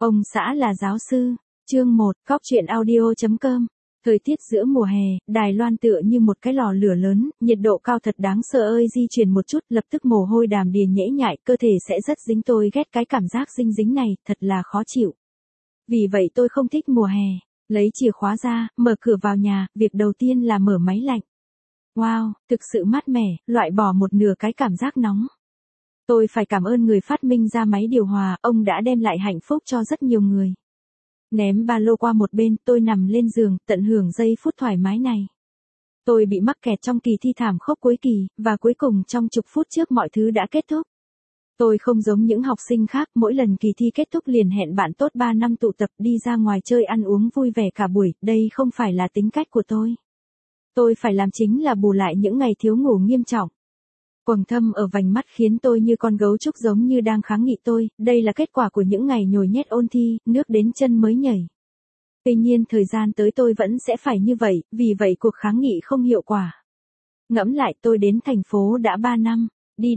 Ông xã là giáo sư. Chương 1, Cóc truyện audio.com. Thời tiết giữa mùa hè, Đài Loan tựa như một cái lò lửa lớn, nhiệt độ cao thật đáng sợ ơi, di chuyển một chút, lập tức mồ hôi đàm đìa nhễ nhại, cơ thể sẽ rất dính, tôi ghét cái cảm giác dinh dính này, thật là khó chịu. Vì vậy tôi không thích mùa hè. Lấy chìa khóa ra, mở cửa vào nhà, việc đầu tiên là mở máy lạnh. Wow, thực sự mát mẻ, loại bỏ một nửa cái cảm giác nóng. Tôi phải cảm ơn người phát minh ra máy điều hòa, ông đã đem lại hạnh phúc cho rất nhiều người. Ném ba lô qua một bên, tôi nằm lên giường, tận hưởng giây phút thoải mái này. Tôi bị mắc kẹt trong kỳ thi thảm khốc cuối kỳ, và cuối cùng trong chục phút trước mọi thứ đã kết thúc. Tôi không giống những học sinh khác, mỗi lần kỳ thi kết thúc liền hẹn bạn tốt 3 năm tụ tập đi ra ngoài chơi ăn uống vui vẻ cả buổi, đây không phải là tính cách của tôi. Tôi phải làm chính là bù lại những ngày thiếu ngủ nghiêm trọng. Quầng thâm ở vành mắt khiến tôi như con gấu trúc, giống như đang kháng nghị tôi, đây là kết quả của những ngày nhồi nhét ôn thi, nước đến chân mới nhảy. Tuy nhiên thời gian tới tôi vẫn sẽ phải như vậy, vì vậy cuộc kháng nghị không hiệu quả. Ngẫm lại, tôi đến thành phố đã 3 năm, đi,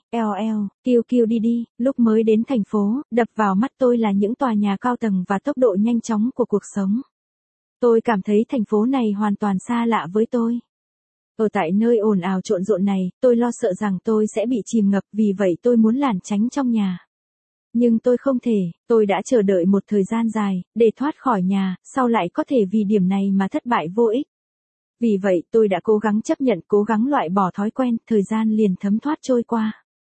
kêu đi, lúc mới đến thành phố, đập vào mắt tôi là những tòa nhà cao tầng và tốc độ nhanh chóng của cuộc sống. Tôi cảm thấy thành phố này hoàn toàn xa lạ với tôi. Ở tại nơi ồn ào trộn rộn này, tôi lo sợ rằng tôi sẽ bị chìm ngập, vì vậy tôi muốn lảng tránh trong nhà. Nhưng tôi không thể, tôi đã chờ đợi một thời gian dài, để thoát khỏi nhà, sau lại có thể vì điểm này mà thất bại vô ích. Vì vậy tôi đã cố gắng chấp nhận, cố gắng loại bỏ thói quen, thời gian liền thấm thoát trôi qua.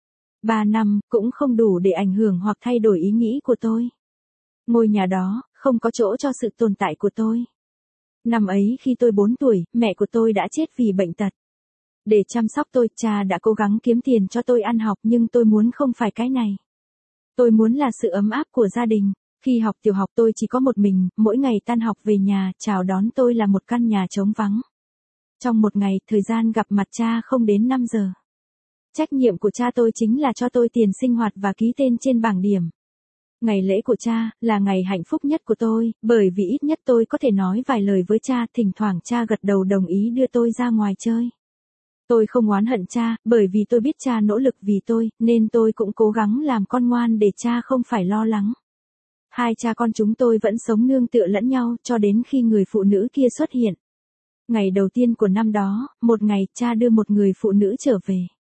3 năm, cũng không đủ để ảnh hưởng hoặc thay đổi ý nghĩ của tôi. Ngôi nhà đó, không có chỗ cho sự tồn tại của tôi. Năm ấy khi tôi 4 tuổi, mẹ của tôi đã chết vì bệnh tật. Để chăm sóc tôi, cha đã cố gắng kiếm tiền cho tôi ăn học, nhưng tôi muốn không phải cái này. Tôi muốn là sự ấm áp của gia đình. Khi học tiểu học tôi chỉ có một mình, mỗi ngày tan học về nhà, chào đón tôi là một căn nhà trống vắng. Trong một ngày, thời gian gặp mặt cha không đến 5 giờ. Trách nhiệm của cha tôi chính là cho tôi tiền sinh hoạt và ký tên trên bảng điểm. Ngày lễ của cha là ngày hạnh phúc nhất của tôi, bởi vì ít nhất tôi có thể nói vài lời với cha, thỉnh thoảng cha gật đầu đồng ý đưa tôi ra ngoài chơi. Tôi không oán hận cha, bởi vì tôi biết cha nỗ lực vì tôi, nên tôi cũng cố gắng làm con ngoan để cha không phải lo lắng. Hai cha con chúng tôi vẫn sống nương tựa lẫn nhau cho đến khi người phụ nữ kia xuất hiện. Ngày đầu tiên của năm đó, một ngày cha đưa một người phụ nữ trở về.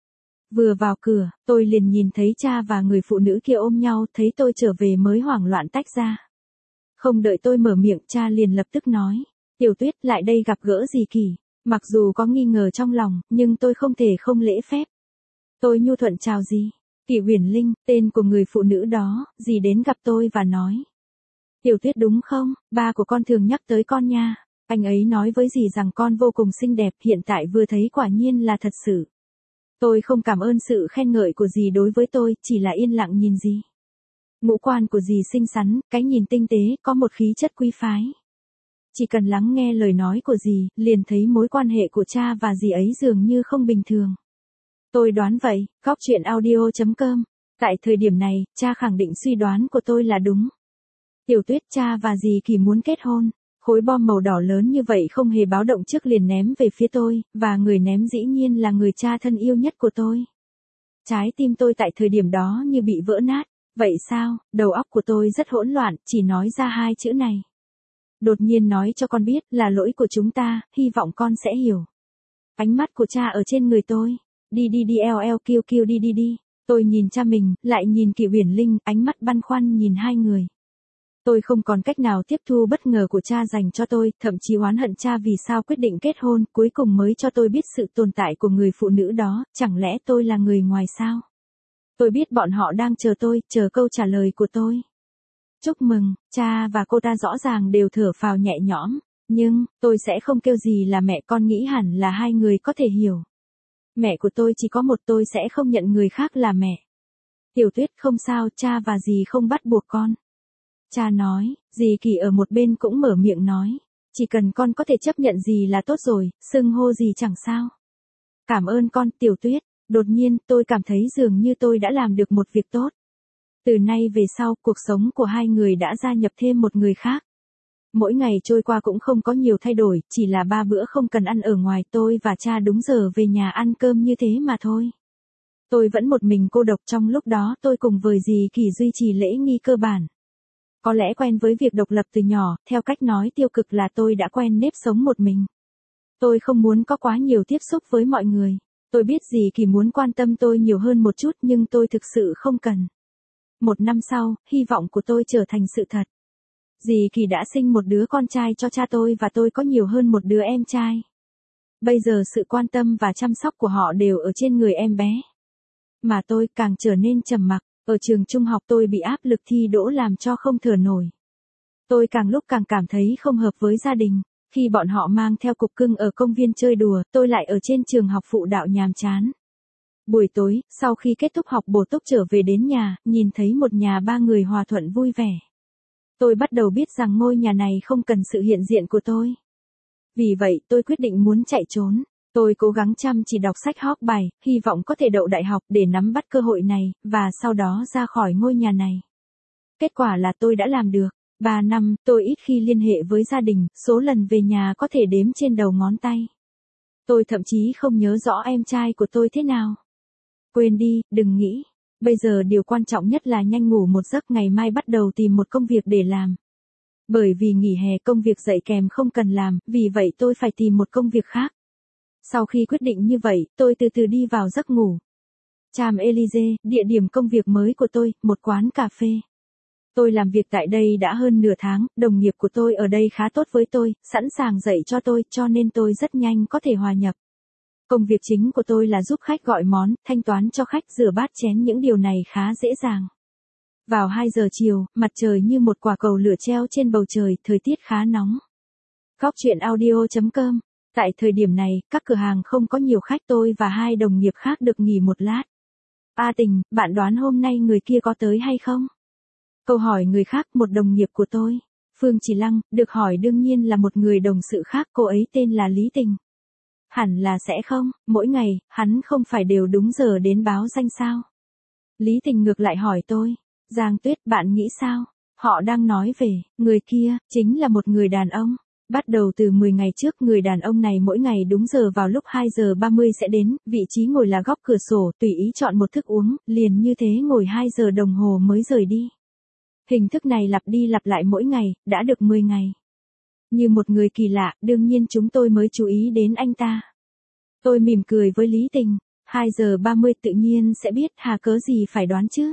Vừa vào cửa, tôi liền nhìn thấy cha và người phụ nữ kia ôm nhau, thấy tôi trở về mới hoảng loạn tách ra. Không đợi tôi mở miệng, cha liền lập tức nói, Tiểu Tuyết, lại đây gặp gỡ dì Kỳ. Mặc dù có nghi ngờ trong lòng, nhưng tôi không thể không lễ phép. Tôi nhu thuận chào dì. Kỳ Huyền Linh, tên của người phụ nữ đó, dì đến gặp tôi và nói. Tiểu Tuyết đúng không, ba của con thường nhắc tới con nha. Anh ấy nói với dì rằng con vô cùng xinh đẹp, hiện tại vừa thấy quả nhiên là thật sự. Tôi không cảm ơn sự khen ngợi của dì đối với tôi, chỉ là yên lặng nhìn dì. Ngũ quan của dì xinh xắn, cái nhìn tinh tế, có một khí chất quý phái. Chỉ cần lắng nghe lời nói của dì, liền thấy mối quan hệ của cha và dì ấy dường như không bình thường. Tôi đoán vậy, Cóc truyện audio.com. Tại thời điểm này, cha khẳng định suy đoán của tôi là đúng. Tiểu Tuyết, cha và dì Kỳ muốn kết hôn. Khối bom màu đỏ lớn như vậy không hề báo động trước liền ném về phía tôi, và người ném dĩ nhiên là người cha thân yêu nhất của tôi. Trái tim tôi tại thời điểm đó như bị vỡ nát. Vậy sao, đầu óc của tôi rất hỗn loạn, chỉ nói ra hai chữ này. Đột nhiên nói cho con biết là lỗi của chúng ta, hy vọng con sẽ hiểu. Ánh mắt của cha ở trên người tôi. Đi kêu đi. Tôi nhìn cha mình, lại nhìn Kỳ Huyền Linh, ánh mắt băn khoăn nhìn hai người. Tôi không còn cách nào tiếp thu bất ngờ của cha dành cho tôi, thậm chí oán hận cha vì sao quyết định kết hôn, cuối cùng mới cho tôi biết sự tồn tại của người phụ nữ đó, chẳng lẽ tôi là người ngoài sao? Tôi biết bọn họ đang chờ tôi, chờ câu trả lời của tôi. Chúc mừng, cha và cô ta rõ ràng đều thở phào nhẹ nhõm, nhưng, tôi sẽ không kêu gì là mẹ, con nghĩ hẳn là hai người có thể hiểu. Mẹ của tôi chỉ có một, tôi sẽ không nhận người khác là mẹ. Tiểu Tuyết, không sao, cha và dì không bắt buộc con. Cha nói, dì Kỳ ở một bên cũng mở miệng nói, chỉ cần con có thể chấp nhận dì là tốt rồi, xưng hô gì chẳng sao. Cảm ơn con, Tiểu Tuyết. Đột nhiên, tôi cảm thấy dường như tôi đã làm được một việc tốt. Từ nay về sau, cuộc sống của hai người đã gia nhập thêm một người khác. Mỗi ngày trôi qua cũng không có nhiều thay đổi, chỉ là 3 bữa không cần ăn ở ngoài, tôi và cha đúng giờ về nhà ăn cơm như thế mà thôi. Tôi vẫn một mình cô độc trong lúc đó, tôi cùng với dì Kỳ duy trì lễ nghi cơ bản. Có lẽ quen với việc độc lập từ nhỏ, theo cách nói tiêu cực là tôi đã quen nếp sống một mình. Tôi không muốn có quá nhiều tiếp xúc với mọi người. Tôi biết dì Kỳ muốn quan tâm tôi nhiều hơn một chút nhưng tôi thực sự không cần. 1 năm sau, hy vọng của tôi trở thành sự thật. Dì Kỳ đã sinh một đứa con trai cho cha tôi và tôi có nhiều hơn một đứa em trai. Bây giờ sự quan tâm và chăm sóc của họ đều ở trên người em bé. Mà tôi càng trở nên trầm mặc. Ở trường trung học tôi bị áp lực thi đỗ làm cho không thở nổi. Tôi càng lúc càng cảm thấy không hợp với gia đình. Khi bọn họ mang theo cục cưng ở công viên chơi đùa, tôi lại ở trên trường học phụ đạo nhàm chán. Buổi tối, sau khi kết thúc học bổ túc trở về đến nhà, nhìn thấy một nhà 3 người hòa thuận vui vẻ. Tôi bắt đầu biết rằng ngôi nhà này không cần sự hiện diện của tôi. Vì vậy, tôi quyết định muốn chạy trốn. Tôi cố gắng chăm chỉ đọc sách học bài, hy vọng có thể đậu đại học để nắm bắt cơ hội này, và sau đó ra khỏi ngôi nhà này. Kết quả là tôi đã làm được. 3 năm, tôi ít khi liên hệ với gia đình, số lần về nhà có thể đếm trên đầu ngón tay. Tôi thậm chí không nhớ rõ em trai của tôi thế nào. Quên đi, đừng nghĩ. Bây giờ điều quan trọng nhất là nhanh ngủ một giấc, ngày mai bắt đầu tìm một công việc để làm. Bởi vì nghỉ hè công việc dạy kèm không cần làm, vì vậy tôi phải tìm một công việc khác. Sau khi quyết định như vậy, tôi từ từ đi vào giấc ngủ. Champs-Élysées, địa điểm công việc mới của tôi, một quán cà phê. Tôi làm việc tại đây đã hơn nửa tháng, đồng nghiệp của tôi ở đây khá tốt với tôi, sẵn sàng dạy cho tôi, cho nên tôi rất nhanh có thể hòa nhập. Công việc chính của tôi là giúp khách gọi món, thanh toán cho khách, rửa bát chén, những điều này khá dễ dàng. Vào 2 giờ chiều, mặt trời như một quả cầu lửa treo trên bầu trời, thời tiết khá nóng. Góc chuyện audio.com. Tại thời điểm này, các cửa hàng không có nhiều khách, tôi và 2 đồng nghiệp khác được nghỉ một lát. A Tình, bạn đoán hôm nay người kia có tới hay không? Câu hỏi người khác, một đồng nghiệp của tôi. Phương Chỉ Lăng, được hỏi đương nhiên là một người đồng sự khác, cô ấy tên là Lý Tình. Hẳn là sẽ không, mỗi ngày, hắn không phải đều đúng giờ đến báo danh sao? Lý Tình ngược lại hỏi tôi. Giang Tuyết, bạn nghĩ sao? Họ đang nói về, người kia, chính là một người đàn ông. Bắt đầu từ 10 ngày trước, người đàn ông này mỗi ngày đúng giờ vào lúc 2 giờ 30 sẽ đến, vị trí ngồi là góc cửa sổ, tùy ý chọn một thức uống, liền như thế ngồi 2 giờ đồng hồ mới rời đi. Hình thức này lặp đi lặp lại mỗi ngày, đã được 10 ngày. Như một người kỳ lạ, đương nhiên chúng tôi mới chú ý đến anh ta. Tôi mỉm cười với Lý Tình, 2 giờ 30 tự nhiên sẽ biết, hà cớ gì phải đoán chứ.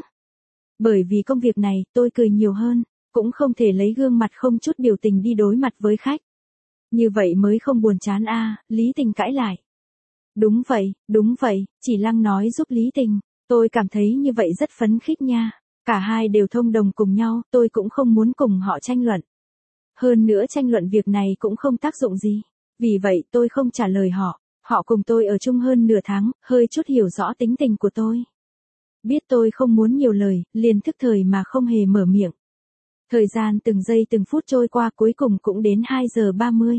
Bởi vì công việc này, tôi cười nhiều hơn, cũng không thể lấy gương mặt không chút biểu tình đi đối mặt với khách. Như vậy mới không buồn chán a, Lý Tình cãi lại. Đúng vậy, Chỉ Lăng nói giúp Lý Tình, tôi cảm thấy như vậy rất phấn khích nha. Cả hai đều thông đồng cùng nhau, tôi cũng không muốn cùng họ tranh luận. Hơn nữa tranh luận việc này cũng không tác dụng gì. Vì vậy tôi không trả lời họ. Họ cùng tôi ở chung hơn nửa tháng, hơi chút hiểu rõ tính tình của tôi. Biết tôi không muốn nhiều lời, liền thức thời mà không hề mở miệng. Thời gian từng giây từng phút trôi qua, cuối cùng cũng đến 2 giờ 30.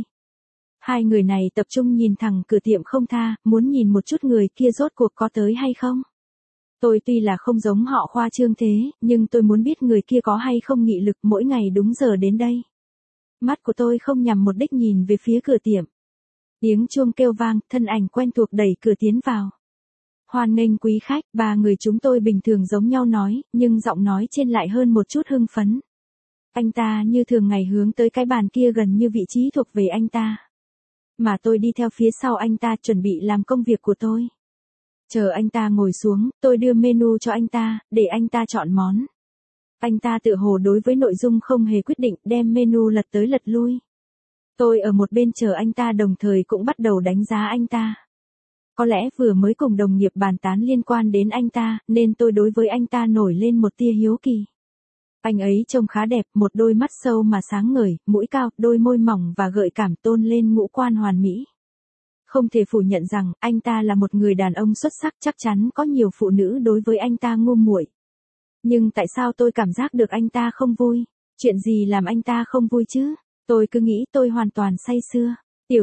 Hai người này tập trung nhìn thẳng cửa tiệm không tha, muốn nhìn một chút người kia rốt cuộc có tới hay không. Tôi tuy là không giống họ khoa trương thế, nhưng tôi muốn biết người kia có hay không nghị lực mỗi ngày đúng giờ đến đây. Mắt của tôi không nhằm một đích nhìn về phía cửa tiệm. Tiếng chuông kêu vang, thân ảnh quen thuộc đẩy cửa tiến vào. Hoan nghênh quý khách, 3 người chúng tôi bình thường giống nhau nói, nhưng giọng nói trên lại hơn một chút hưng phấn. Anh ta như thường ngày hướng tới cái bàn kia gần như vị trí thuộc về anh ta. Mà tôi đi theo phía sau anh ta chuẩn bị làm công việc của tôi. Chờ anh ta ngồi xuống, tôi đưa menu cho anh ta, để anh ta chọn món. Anh ta tự hồ đối với nội dung không hề quyết định, đem menu lật tới lật lui. Tôi ở một bên chờ anh ta, đồng thời cũng bắt đầu đánh giá anh ta. Có lẽ vừa mới cùng đồng nghiệp bàn tán liên quan đến anh ta, nên tôi đối với anh ta nổi lên một tia hiếu kỳ. Anh ấy trông khá đẹp, một đôi mắt sâu mà sáng ngời, mũi cao, đôi môi mỏng và gợi cảm, tôn lên ngũ quan hoàn mỹ. Không thể phủ nhận rằng, anh ta là một người đàn ông xuất sắc, chắc chắn có nhiều phụ nữ đối với anh ta ngu muội. Nhưng tại sao tôi cảm giác được anh ta không vui? Chuyện gì làm anh ta không vui chứ? Tôi cứ nghĩ tôi hoàn toàn say sưa.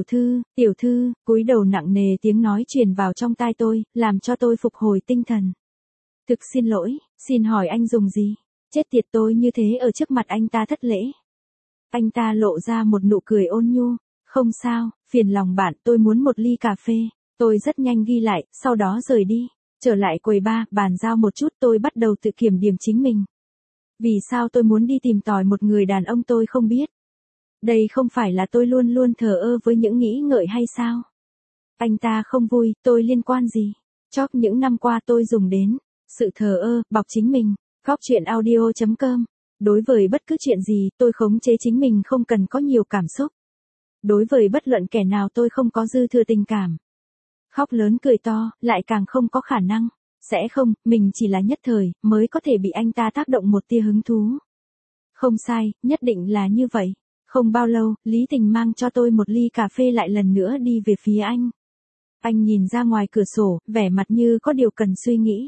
Tiểu thư, cúi đầu nặng nề, tiếng nói truyền vào trong tai tôi, làm cho tôi phục hồi tinh thần. Thực xin lỗi, xin hỏi anh dùng gì? Chết tiệt, tôi như thế ở trước mặt anh ta thất lễ. Anh ta lộ ra một nụ cười ôn nhu. Không sao, phiền lòng bạn, tôi muốn một ly cà phê. Tôi rất nhanh ghi lại, sau đó rời đi. Trở lại quầy bar, bàn giao một chút, tôi bắt đầu tự kiểm điểm chính mình. Vì sao tôi muốn đi tìm tòi một người đàn ông tôi không biết? Đây không phải là tôi luôn luôn thờ ơ với những nghĩ ngợi hay sao? Anh ta không vui, tôi liên quan gì? Chóp những năm qua tôi dùng đến sự thờ ơ, bọc chính mình. Góc chuyện audio.com. Đối với bất cứ chuyện gì, tôi khống chế chính mình không cần có nhiều cảm xúc. Đối với bất luận kẻ nào tôi không có dư thừa tình cảm. Khóc lớn cười to, lại càng không có khả năng. Sẽ không, mình chỉ là nhất thời, mới có thể bị anh ta tác động một tia hứng thú. Không sai, nhất định là như vậy. Không bao lâu, Lý Tình mang cho tôi một ly cà phê lại lần nữa đi về phía anh. Anh nhìn ra ngoài cửa sổ, vẻ mặt như có điều cần suy nghĩ.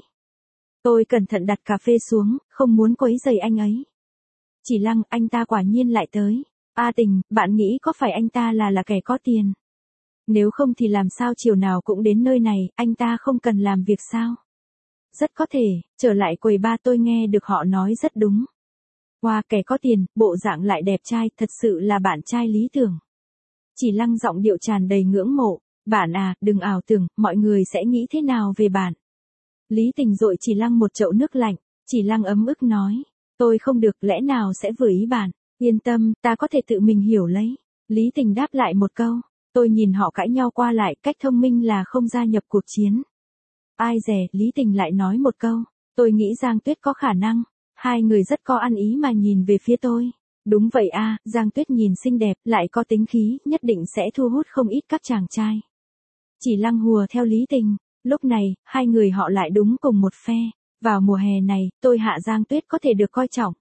Tôi cẩn thận đặt cà phê xuống, không muốn quấy rầy anh ấy. Chỉ Lăng, anh ta quả nhiên lại tới. Tình, bạn nghĩ có phải anh ta là kẻ có tiền? Nếu không thì làm sao chiều nào cũng đến nơi này, anh ta không cần làm việc sao? Rất có thể, trở lại quầy ba tôi nghe được họ nói rất đúng. Wow, kẻ có tiền, bộ dạng lại đẹp trai, thật sự là bạn trai lý tưởng. Chỉ Lăng giọng điệu tràn đầy ngưỡng mộ. Bạn à, đừng ảo tưởng, mọi người sẽ nghĩ thế nào về bạn. Lý Tình dội Chỉ Lăng một chậu nước lạnh. Chỉ Lăng ấm ức nói. Tôi không được, lẽ nào sẽ vừa ý bạn. Yên tâm, ta có thể tự mình hiểu lấy. Lý Tình đáp lại một câu. Tôi nhìn họ cãi nhau qua lại, cách thông minh là không gia nhập cuộc chiến. Ai dè, Lý Tình lại nói một câu. Tôi nghĩ Giang Tuyết có khả năng. Hai người rất có ăn ý mà nhìn về phía tôi. Đúng vậy a, Giang Tuyết nhìn xinh đẹp, lại có tính khí, nhất định sẽ thu hút không ít các chàng trai. Chỉ Lăng hùa theo Lý Tình. Lúc này, hai người họ lại đúng cùng một phe. Vào mùa hè này, tôi hạ Giang Tuyết có thể được coi trọng.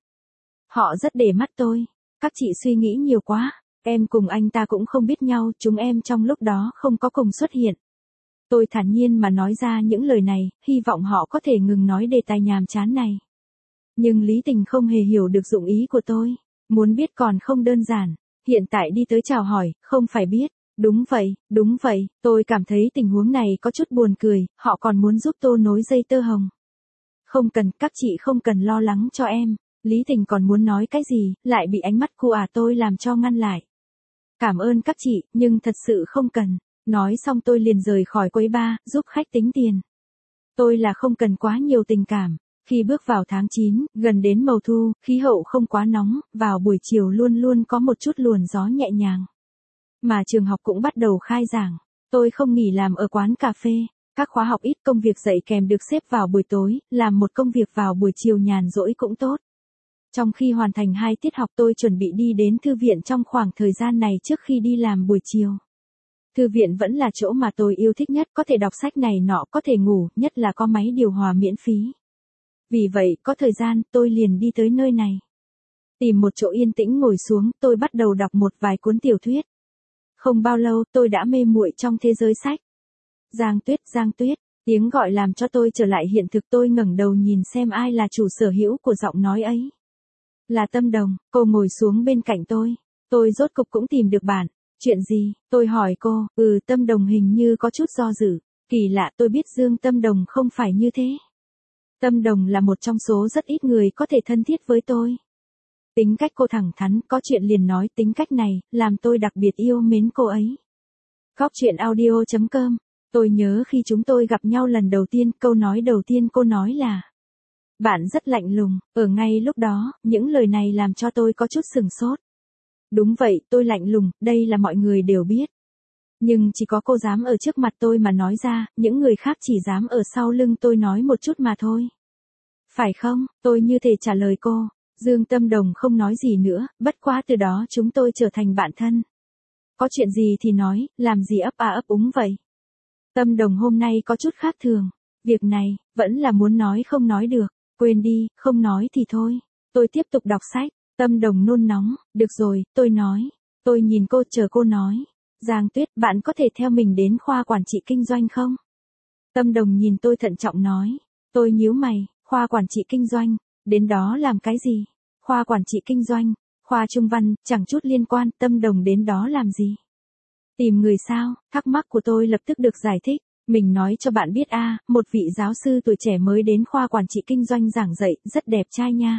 Họ rất để mắt tôi. Các chị suy nghĩ nhiều quá. Em cùng anh ta cũng không biết nhau, chúng em trong lúc đó không có cùng xuất hiện. Tôi thản nhiên mà nói ra những lời này, hy vọng họ có thể ngừng nói đề tài nhàm chán này. Nhưng Lý Tình không hề hiểu được dụng ý của tôi. Muốn biết còn không đơn giản. Hiện tại đi tới chào hỏi, không phải biết. Đúng vậy, tôi cảm thấy tình huống này có chút buồn cười, họ còn muốn giúp tôi nối dây tơ hồng. Không cần, các chị không cần lo lắng cho em. Lý Tình còn muốn nói cái gì, lại bị ánh mắt của tôi làm cho ngăn lại. Cảm ơn các chị, nhưng thật sự không cần. Nói xong tôi liền rời khỏi quầy bar, giúp khách tính tiền. Tôi là không cần quá nhiều tình cảm. Khi bước vào tháng 9, gần đến mùa thu, khí hậu không quá nóng, vào buổi chiều luôn luôn có một chút luồn gió nhẹ nhàng. Mà trường học cũng bắt đầu khai giảng. Tôi không nghỉ làm ở quán cà phê. Các khóa học ít, công việc dạy kèm được xếp vào buổi tối, làm một công việc vào buổi chiều nhàn rỗi cũng tốt. Trong khi hoàn thành 2 tiết học tôi chuẩn bị đi đến thư viện trong khoảng thời gian này trước khi đi làm buổi chiều. Thư viện vẫn là chỗ mà tôi yêu thích nhất, có thể đọc sách này nọ, có thể ngủ, nhất là có máy điều hòa miễn phí. Vì vậy, có thời gian, tôi liền đi tới nơi này. Tìm một chỗ yên tĩnh ngồi xuống, tôi bắt đầu đọc một vài cuốn tiểu thuyết. Không bao lâu, tôi đã mê muội trong thế giới sách. Giang Tuyết, tiếng gọi làm cho tôi trở lại hiện thực. Tôi ngẩng đầu nhìn xem ai là chủ sở hữu của giọng nói ấy. Là Tâm Đồng, cô ngồi xuống bên cạnh tôi. Tôi rốt cục cũng tìm được bạn. Chuyện gì? Tôi hỏi cô. Tâm Đồng hình như có chút do dự. Kỳ lạ, tôi biết Dương Tâm Đồng không phải như thế. Tâm Đồng là một trong số rất ít người có thể thân thiết với tôi. Tính cách cô thẳng thắn, có chuyện liền nói, tính cách này, làm tôi đặc biệt yêu mến cô ấy. Góc chuyện audio.com. Tôi nhớ khi chúng tôi gặp nhau lần đầu tiên, câu nói đầu tiên cô nói là bạn rất lạnh lùng. Ở ngay lúc đó, những lời này làm cho tôi có chút sửng sốt. Đúng vậy, tôi lạnh lùng, đây là mọi người đều biết. Nhưng chỉ có cô dám ở trước mặt tôi mà nói ra, những người khác chỉ dám ở sau lưng tôi nói một chút mà thôi. Phải không? Tôi như thể trả lời cô. Dương Tâm Đồng không nói gì nữa, bất quá từ đó chúng tôi trở thành bạn thân. Có chuyện gì thì nói, làm gì ấp úng vậy? Tâm Đồng hôm nay có chút khác thường. Việc này, vẫn là muốn nói không nói được. Quên đi, không nói thì thôi. Tôi tiếp tục đọc sách. Tâm Đồng nôn nóng. Được rồi, tôi nói. Tôi nhìn cô chờ cô nói. Giang Tuyết, bạn có thể theo mình đến khoa quản trị kinh doanh không? Tâm Đồng nhìn tôi thận trọng nói. Tôi nhíu mày, khoa quản trị kinh doanh, đến đó làm cái gì? Khoa quản trị kinh doanh, khoa trung văn, chẳng chút liên quan. Tâm Đồng đến đó làm gì? Tìm người sao? Thắc mắc của tôi lập tức được giải thích. Mình nói cho bạn biết một vị giáo sư tuổi trẻ mới đến khoa quản trị kinh doanh giảng dạy, rất đẹp trai nha.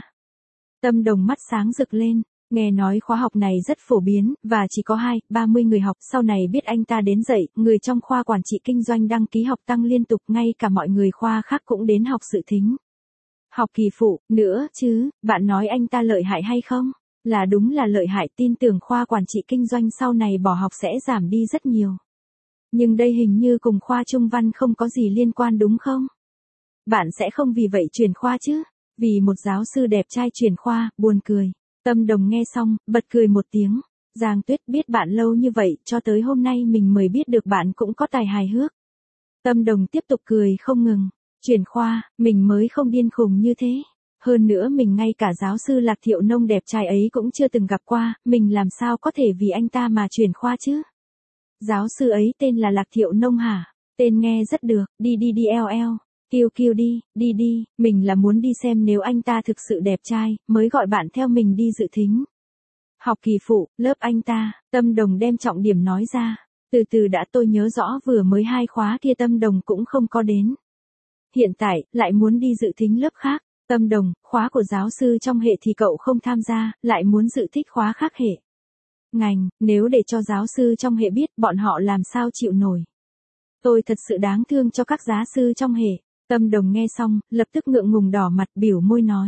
Tâm Đồng mắt sáng rực lên. Nghe nói khóa học này rất phổ biến, và chỉ có 20-30 người học. Sau này biết anh ta đến dạy, người trong khoa quản trị kinh doanh đăng ký học tăng liên tục, ngay cả mọi người khoa khác cũng đến học dự thính. Học kỳ phụ, nữa chứ, bạn nói anh ta lợi hại hay không? Là đúng là lợi hại, tin tưởng khoa quản trị kinh doanh sau này bỏ học sẽ giảm đi rất nhiều. Nhưng đây hình như cùng khoa trung văn không có gì liên quan đúng không? Bạn sẽ không vì vậy chuyển khoa chứ? Vì một giáo sư đẹp trai chuyển khoa, buồn cười. Tâm Đồng nghe xong, bật cười một tiếng. Giang Tuyết biết bạn lâu như vậy, cho tới hôm nay mình mới biết được bạn cũng có tài hài hước. Tâm Đồng tiếp tục cười không ngừng. Chuyển khoa, mình mới không điên khùng như thế. Hơn nữa mình ngay cả giáo sư Lạc Thiệu Nông đẹp trai ấy cũng chưa từng gặp qua, mình làm sao có thể vì anh ta mà chuyển khoa chứ? Giáo sư ấy tên là Lạc Thiệu Nông hả? Tên nghe rất được, đi đi đi eo. Kiêu kiêu đi, đi đi, mình là muốn đi xem nếu anh ta thực sự đẹp trai, mới gọi bạn theo mình đi dự thính. Học kỳ phụ, lớp anh ta, Tâm Đồng đem trọng điểm nói ra. Từ từ đã, tôi nhớ rõ vừa mới 2 khóa kia Tâm Đồng cũng không có đến. Hiện tại, lại muốn đi dự thính lớp khác. Tâm Đồng, khóa của giáo sư trong hệ thì cậu không tham gia, lại muốn dự thích khóa khác hệ. Ngành, nếu để cho giáo sư trong hệ biết, bọn họ làm sao chịu nổi. Tôi thật sự đáng thương cho các giáo sư trong hệ. Tâm Đồng nghe xong, lập tức ngượng ngùng đỏ mặt biểu môi nói.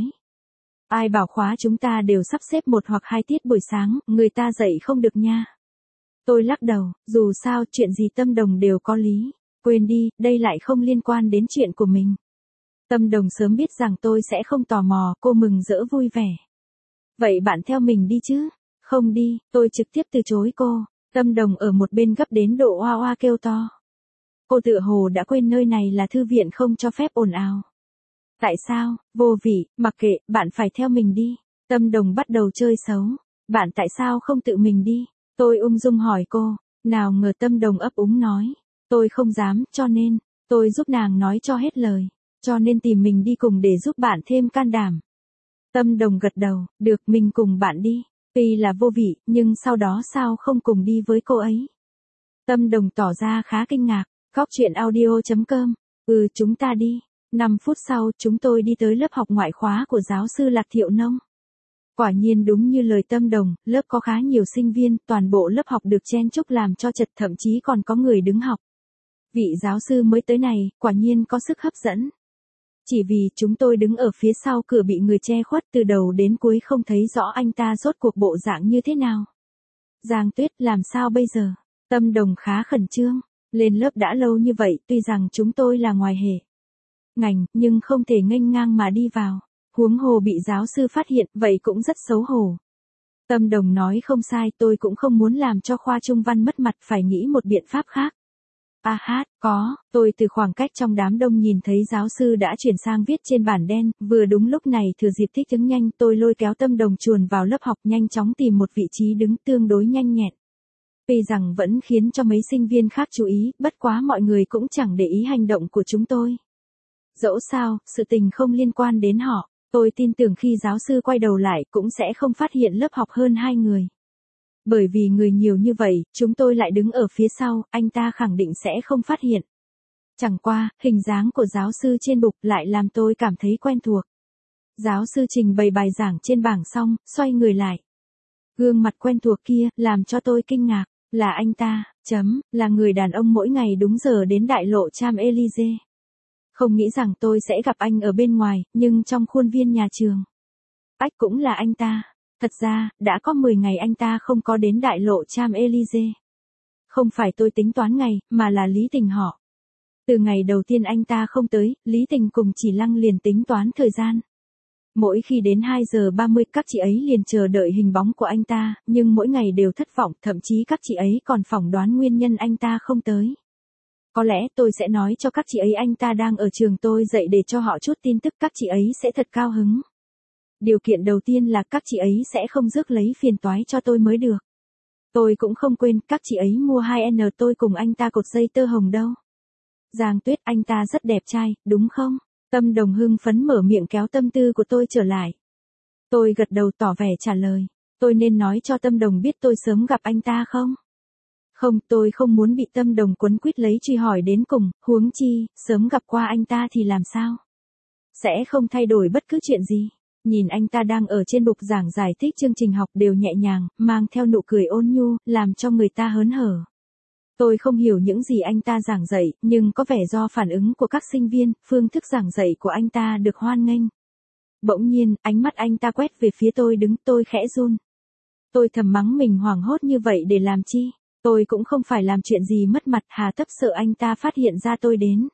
Ai bảo khóa chúng ta đều sắp xếp 1 hoặc 2 tiết buổi sáng, người ta dạy không được nha. Tôi lắc đầu, dù sao chuyện gì Tâm Đồng đều có lý. Quên đi, đây lại không liên quan đến chuyện của mình. Tâm Đồng sớm biết rằng tôi sẽ không tò mò, cô mừng rỡ vui vẻ. Vậy bạn theo mình đi chứ? Không đi, tôi trực tiếp từ chối cô. Tâm Đồng ở một bên gấp đến độ oa oa kêu to. Cô tựa hồ đã quên nơi này là thư viện không cho phép ồn ào. Tại sao? Vô vị, mặc kệ, bạn phải theo mình đi. Tâm Đồng bắt đầu chơi xấu. Bạn tại sao không tự mình đi? Tôi ung dung hỏi cô. Nào ngờ Tâm Đồng ấp úng nói. Tôi không dám, cho nên, tôi giúp nàng nói cho hết lời. Cho nên tìm mình đi cùng để giúp bạn thêm can đảm. Tâm Đồng gật đầu, được, mình cùng bạn đi. Tuy là vô vị, nhưng sau đó sao không cùng đi với cô ấy? Tâm Đồng tỏ ra khá kinh ngạc. Góc chuyện audio.com. Chúng ta đi. 5 phút sau, chúng tôi đi tới lớp học ngoại khóa của giáo sư Lạc Thiệu Nông. Quả nhiên đúng như lời Tâm Đồng, lớp có khá nhiều sinh viên, toàn bộ lớp học được chen chúc làm cho chật, thậm chí còn có người đứng học. Vị giáo sư mới tới này, quả nhiên có sức hấp dẫn. Chỉ vì chúng tôi đứng ở phía sau cửa bị người che khuất từ đầu đến cuối không thấy rõ anh ta rốt cuộc bộ dạng như thế nào. Giang Tuyết, làm sao bây giờ? Tâm Đồng khá khẩn trương. Lên lớp đã lâu như vậy, tuy rằng chúng tôi là ngoài hệ ngành, nhưng không thể nghênh ngang mà đi vào. Huống hồ bị giáo sư phát hiện, vậy cũng rất xấu hổ. Tâm Đồng nói không sai, tôi cũng không muốn làm cho khoa trung văn mất mặt, phải nghĩ một biện pháp khác. Tôi từ khoảng cách trong đám đông nhìn thấy giáo sư đã chuyển sang viết trên bảng đen, vừa đúng lúc này thừa dịp thích ứng nhanh, tôi lôi kéo Tâm Đồng chuồn vào lớp học, nhanh chóng tìm một vị trí đứng tương đối nhanh nhẹn. Tuy rằng vẫn khiến cho mấy sinh viên khác chú ý, bất quá mọi người cũng chẳng để ý hành động của chúng tôi. Dẫu sao, sự tình không liên quan đến họ, tôi tin tưởng khi giáo sư quay đầu lại cũng sẽ không phát hiện lớp học hơn 2 người. Bởi vì người nhiều như vậy, chúng tôi lại đứng ở phía sau, anh ta khẳng định sẽ không phát hiện. Chẳng qua, hình dáng của giáo sư trên bục lại làm tôi cảm thấy quen thuộc. Giáo sư trình bày bài giảng trên bảng xong, xoay người lại. Gương mặt quen thuộc kia, làm cho tôi kinh ngạc, là anh ta, là người đàn ông mỗi ngày đúng giờ đến đại lộ Champs-Élysées. Không nghĩ rằng tôi sẽ gặp anh ở bên ngoài, nhưng trong khuôn viên nhà trường. Cũng là anh ta. Thật ra, đã có 10 ngày anh ta không có đến đại lộ Champs-Élysées. Không phải tôi tính toán ngày, mà là Lý Tình họ. Từ ngày đầu tiên anh ta không tới, Lý Tình cùng Chỉ Lăng liền tính toán thời gian. Mỗi khi đến 2 giờ 30 các chị ấy liền chờ đợi hình bóng của anh ta, nhưng mỗi ngày đều thất vọng, thậm chí các chị ấy còn phỏng đoán nguyên nhân anh ta không tới. Có lẽ tôi sẽ nói cho các chị ấy anh ta đang ở trường tôi dạy để cho họ chút tin tức, các chị ấy sẽ thật cao hứng. Điều kiện đầu tiên là các chị ấy sẽ không rước lấy phiền toái cho tôi mới được. Tôi cũng không quên các chị ấy mua 2N tôi cùng anh ta cột dây tơ hồng đâu. Giang Tuyết, anh ta rất đẹp trai, đúng không? Tâm Đồng hưng phấn mở miệng kéo tâm tư của tôi trở lại. Tôi gật đầu tỏ vẻ trả lời. Tôi nên nói cho Tâm Đồng biết tôi sớm gặp anh ta không? Không, tôi không muốn bị Tâm Đồng quấn quýt lấy truy hỏi đến cùng, huống chi, sớm gặp qua anh ta thì làm sao? Sẽ không thay đổi bất cứ chuyện gì. Nhìn anh ta đang ở trên bục giảng giải thích chương trình học đều nhẹ nhàng, mang theo nụ cười ôn nhu, làm cho người ta hớn hở. Tôi không hiểu những gì anh ta giảng dạy, nhưng có vẻ do phản ứng của các sinh viên, phương thức giảng dạy của anh ta được hoan nghênh. Bỗng nhiên, ánh mắt anh ta quét về phía tôi đứng, tôi khẽ run. Tôi thầm mắng mình hoảng hốt như vậy để làm chi? Tôi cũng không phải làm chuyện gì mất mặt, hà tất sợ anh ta phát hiện ra tôi đến.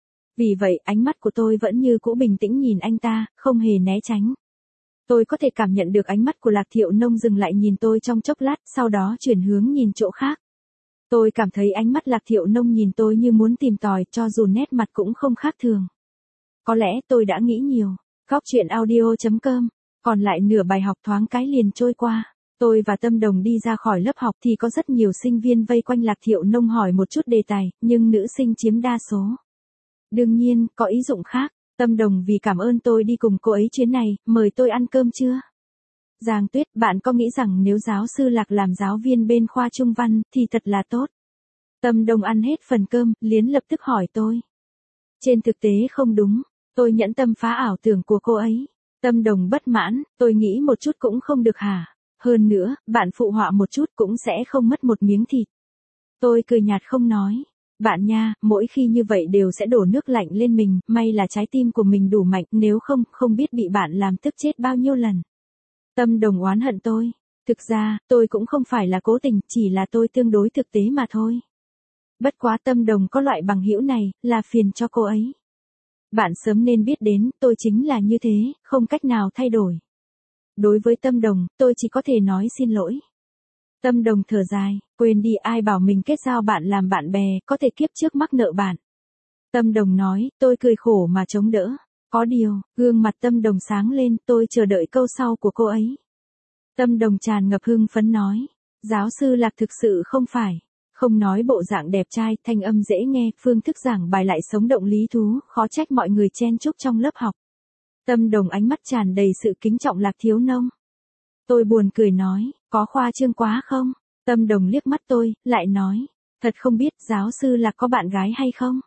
Vì vậy, ánh mắt của tôi vẫn như cũ bình tĩnh nhìn anh ta, không hề né tránh. Tôi có thể cảm nhận được ánh mắt của Lạc Thiệu Nông dừng lại nhìn tôi trong chốc lát, sau đó chuyển hướng nhìn chỗ khác. Tôi cảm thấy ánh mắt Lạc Thiệu Nông nhìn tôi như muốn tìm tòi, cho dù nét mặt cũng không khác thường. Có lẽ tôi đã nghĩ nhiều. Góc chuyện audio.com. Còn lại nửa bài học thoáng cái liền trôi qua. Tôi và Tâm Đồng đi ra khỏi lớp học thì có rất nhiều sinh viên vây quanh Lạc Thiệu Nông hỏi một chút đề tài, nhưng nữ sinh chiếm đa số. Đương nhiên, có ý dụng khác. Tâm Đồng vì cảm ơn tôi đi cùng cô ấy chuyến này, mời tôi ăn cơm trưa. Giang Tuyết, bạn có nghĩ rằng nếu giáo sư Lạc làm giáo viên bên khoa Trung văn, thì thật là tốt. Tâm Đồng ăn hết phần cơm, liền lập tức hỏi tôi. Trên thực tế không đúng, tôi nhẫn tâm phá ảo tưởng của cô ấy. Tâm Đồng bất mãn, tôi nghĩ một chút cũng không được hả? Hơn nữa, bạn phụ họa một chút cũng sẽ không mất một miếng thịt. Tôi cười nhạt không nói. Bạn nha, mỗi khi như vậy đều sẽ đổ nước lạnh lên mình, may là trái tim của mình đủ mạnh, nếu không, không biết bị bạn làm tức chết bao nhiêu lần. Tâm Đồng oán hận tôi. Thực ra, tôi cũng không phải là cố tình, chỉ là tôi tương đối thực tế mà thôi. Bất quá Tâm Đồng có loại bằng hữu này, là phiền cho cô ấy. Bạn sớm nên biết đến, tôi chính là như thế, không cách nào thay đổi. Đối với Tâm Đồng, tôi chỉ có thể nói xin lỗi. Tâm Đồng thở dài, quên đi, ai bảo mình kết giao bạn làm bạn bè, có thể kiếp trước mắc nợ bạn. Tâm Đồng nói, tôi cười khổ mà chống đỡ. Có điều, gương mặt Tâm Đồng sáng lên, tôi chờ đợi câu sau của cô ấy. Tâm Đồng tràn ngập hưng phấn nói, giáo sư Lạc thực sự không phải. Không nói bộ dạng đẹp trai, thanh âm dễ nghe, phương thức giảng bài lại sống động lý thú, khó trách mọi người chen chúc trong lớp học. Tâm Đồng ánh mắt tràn đầy sự kính trọng Lạc Thiếu Nông. Tôi buồn cười nói, có khoa trương quá không? Tâm Đồng liếc mắt tôi, lại nói, thật không biết giáo sư Lạc có bạn gái hay không?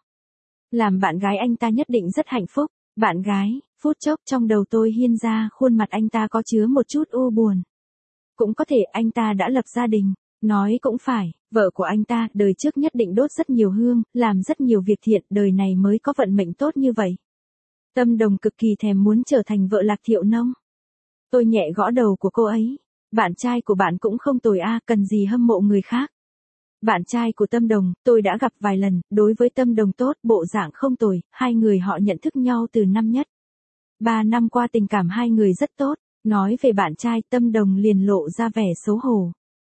Làm bạn gái anh ta nhất định rất hạnh phúc. Bạn gái, phút chốc trong đầu tôi hiên ra, khuôn mặt anh ta có chứa một chút u buồn. Cũng có thể anh ta đã lập gia đình. Nói cũng phải, vợ của anh ta đời trước nhất định đốt rất nhiều hương, làm rất nhiều việc thiện, đời này mới có vận mệnh tốt như vậy. Tâm Đồng cực kỳ thèm muốn trở thành vợ Lạc Thiệu Nông. Tôi nhẹ gõ đầu của cô ấy. Bạn trai của bạn cũng không tồi a, cần gì hâm mộ người khác. Bạn trai của Tâm Đồng, tôi đã gặp vài lần, đối với Tâm Đồng tốt, bộ dạng không tồi, hai người họ nhận thức nhau từ năm nhất. 3 năm qua tình cảm hai người rất tốt, nói về bạn trai Tâm Đồng liền lộ ra vẻ xấu hổ.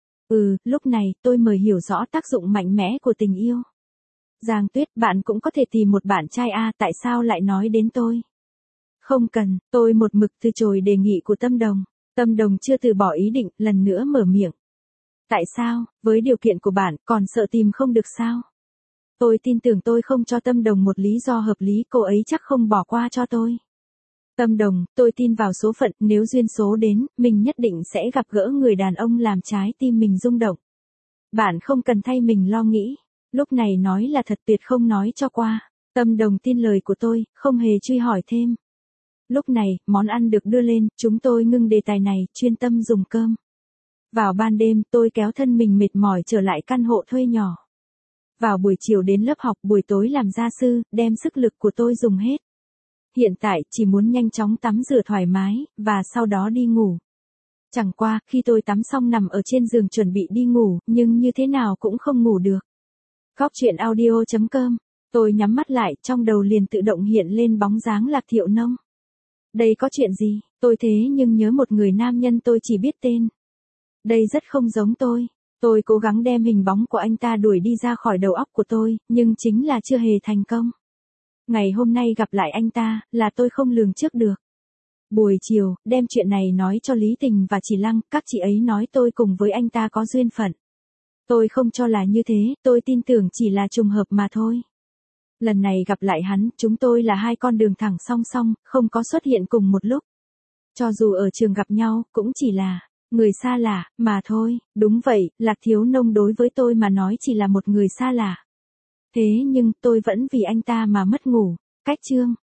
Lúc này, tôi mới hiểu rõ tác dụng mạnh mẽ của tình yêu. Giang Tuyết, bạn cũng có thể tìm một bạn trai a, tại sao lại nói đến tôi? Không cần, tôi một mực từ chối đề nghị của Tâm Đồng. Tâm Đồng chưa từ bỏ ý định, lần nữa mở miệng. Tại sao, với điều kiện của bạn, còn sợ tìm không được sao? Tôi tin tưởng tôi không cho Tâm Đồng một lý do hợp lý, cô ấy chắc không bỏ qua cho tôi. Tâm Đồng, tôi tin vào số phận, nếu duyên số đến, mình nhất định sẽ gặp gỡ người đàn ông làm trái tim mình rung động. Bạn không cần thay mình lo nghĩ. Lúc này nói là thật, tuyệt không nói cho qua. Tâm Đồng tin lời của tôi, không hề truy hỏi thêm. Lúc này, món ăn được đưa lên, chúng tôi ngưng đề tài này, chuyên tâm dùng cơm. Vào ban đêm, tôi kéo thân mình mệt mỏi trở lại căn hộ thuê nhỏ. Vào buổi chiều đến lớp học, buổi tối làm gia sư, đem sức lực của tôi dùng hết. Hiện tại, chỉ muốn nhanh chóng tắm rửa thoải mái, và sau đó đi ngủ. Chẳng qua, khi tôi tắm xong nằm ở trên giường chuẩn bị đi ngủ, nhưng như thế nào cũng không ngủ được. Góc chuyện audio.com. Tôi nhắm mắt lại, trong đầu liền tự động hiện lên bóng dáng Lạc Thiệu Nông. Đây có chuyện gì, tôi thế nhưng nhớ một người nam nhân tôi chỉ biết tên. Đây rất không giống tôi. Tôi cố gắng đem hình bóng của anh ta đuổi đi ra khỏi đầu óc của tôi, nhưng chính là chưa hề thành công. Ngày hôm nay gặp lại anh ta, là tôi không lường trước được. Buổi chiều, đem chuyện này nói cho Lý Tình và chị Lăng, các chị ấy nói tôi cùng với anh ta có duyên phận. Tôi không cho là như thế, tôi tin tưởng chỉ là trùng hợp mà thôi. Lần này gặp lại hắn, chúng tôi là hai con đường thẳng song song, không có xuất hiện cùng một lúc. Cho dù ở trường gặp nhau, cũng chỉ là người xa lạ, mà thôi. Đúng vậy, Lạc Thiếu Nông đối với tôi mà nói chỉ là một người xa lạ. Thế nhưng, tôi vẫn vì anh ta mà mất ngủ. Cách chương.